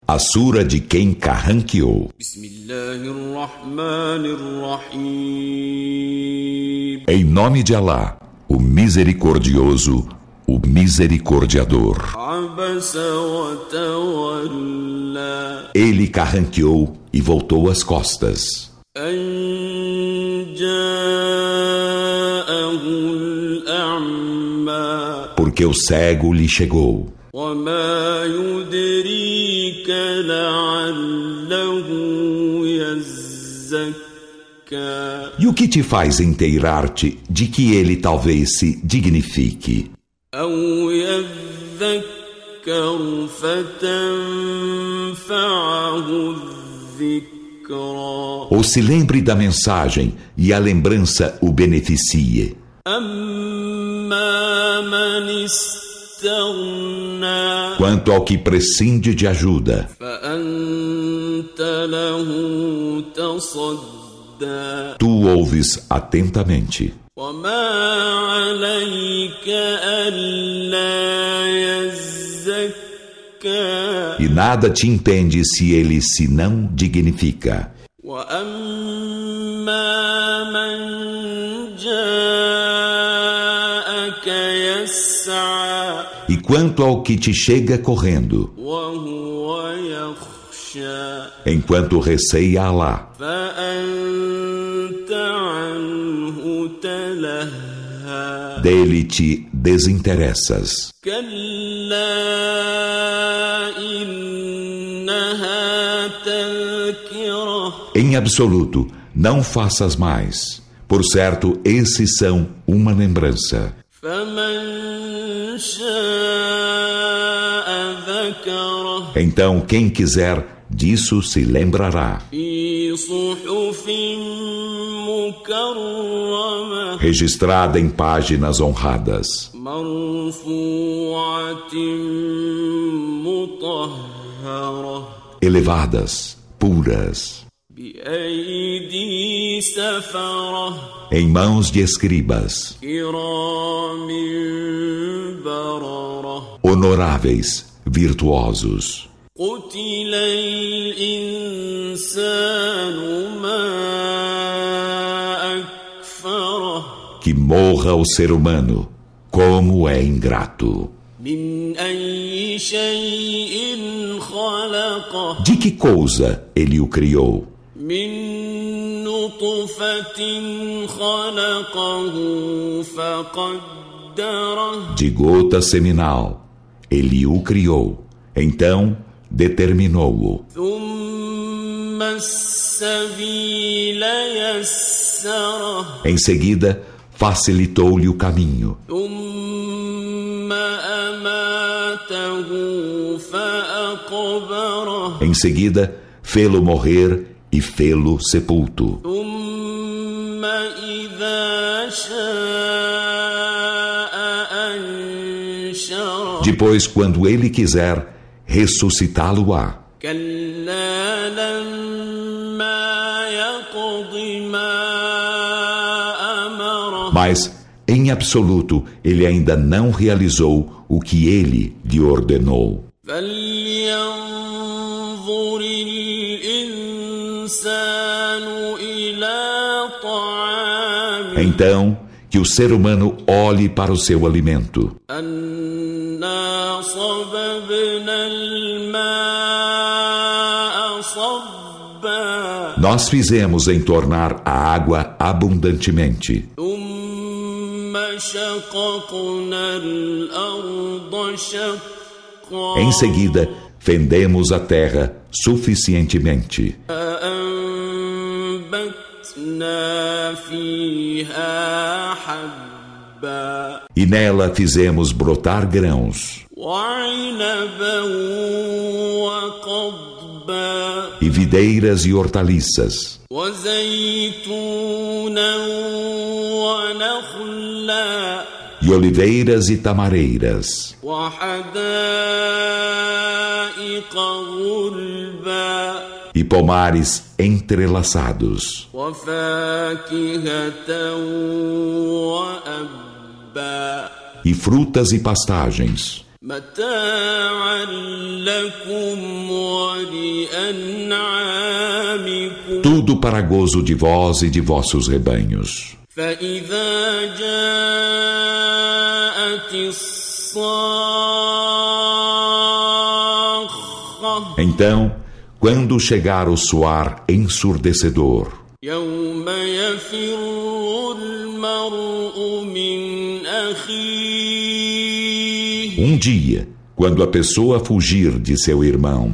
A sura de quem carranqueou. Em nome de Alá, o misericordioso, o misericordiador. Ele carranqueou e voltou as costas. Porque o cego lhe chegou. E o que te faz inteirar-te de que ele talvez se dignifique? Ou se lembre da mensagem e a lembrança o beneficie. Quanto ao que prescinde de ajuda, tu ouves atentamente. E nada te impede se ele se não dignifica. E quanto ao que te chega correndo, enquanto receia Alá, dele te desinteressas. Em absoluto, não faças mais. Por certo, esses são uma lembrança. Então, quem quiser, disso se lembrará. Registrada em páginas honradas, elevadas, puras, em mãos de escribas, honoráveis, virtuosos. Que morra o ser humano, como é ingrato. De que coisa ele o criou? De gota seminal, ele o criou. Então determinou-o. Em seguida, facilitou-lhe o caminho. Em seguida, fê-lo morrer e fê-lo sepulto. Depois, quando ele quiser, ressuscitá-lo-á. Mas, em absoluto, ele ainda não realizou o que ele lhe ordenou. Então, que o ser humano olhe para o seu alimento. Nós fizemos entornar a água abundantemente. Em seguida, fendemos a terra suficientemente. E nela fizemos brotar grãos, e videiras e hortaliças, e oliveiras e tamareiras, e pomares entrelaçados, e frutas e pastagens, متاعا لكم ولأنعامكم Tudo para gozo de vós e de vossos rebanhos. فإذا جاءت الصاخة Então, quando chegar o suar ensurdecedor, يوم يفر المرء من أخيه dia, quando a pessoa fugir de seu irmão,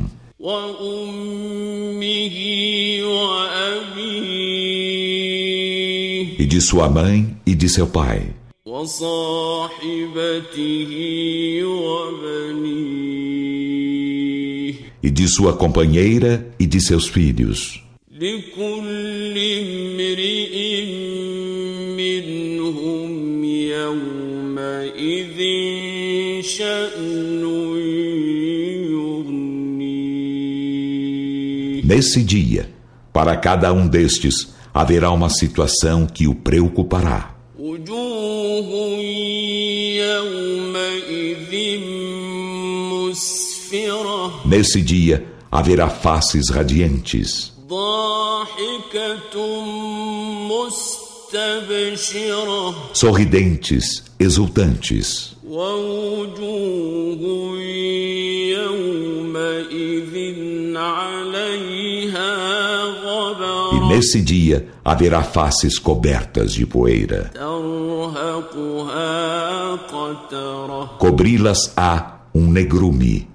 وأمه وأبيه e de sua mãe e de seu pai, وصاحبته وبنيه e de sua companheira e de seus filhos. لكل امرئ منهم يومئذ شأن يغنيه. Nesse dia, para cada um destes, haverá uma situação que o preocupará. وجوه يومئذ مسفرة Nesse dia, haverá faces radiantes, ضاحكة مستبشرة sorridentes, exultantes. ووجوه يومئذ عليها غبرة E nesse dia, haverá faces cobertas de poeira. ترهقها قترة Cobri-las-á negrume.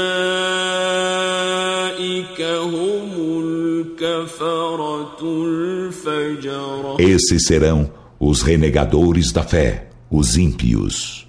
أولئك هم الكفرة الفجرة Esses serão os renegadores da fé, os ímpios.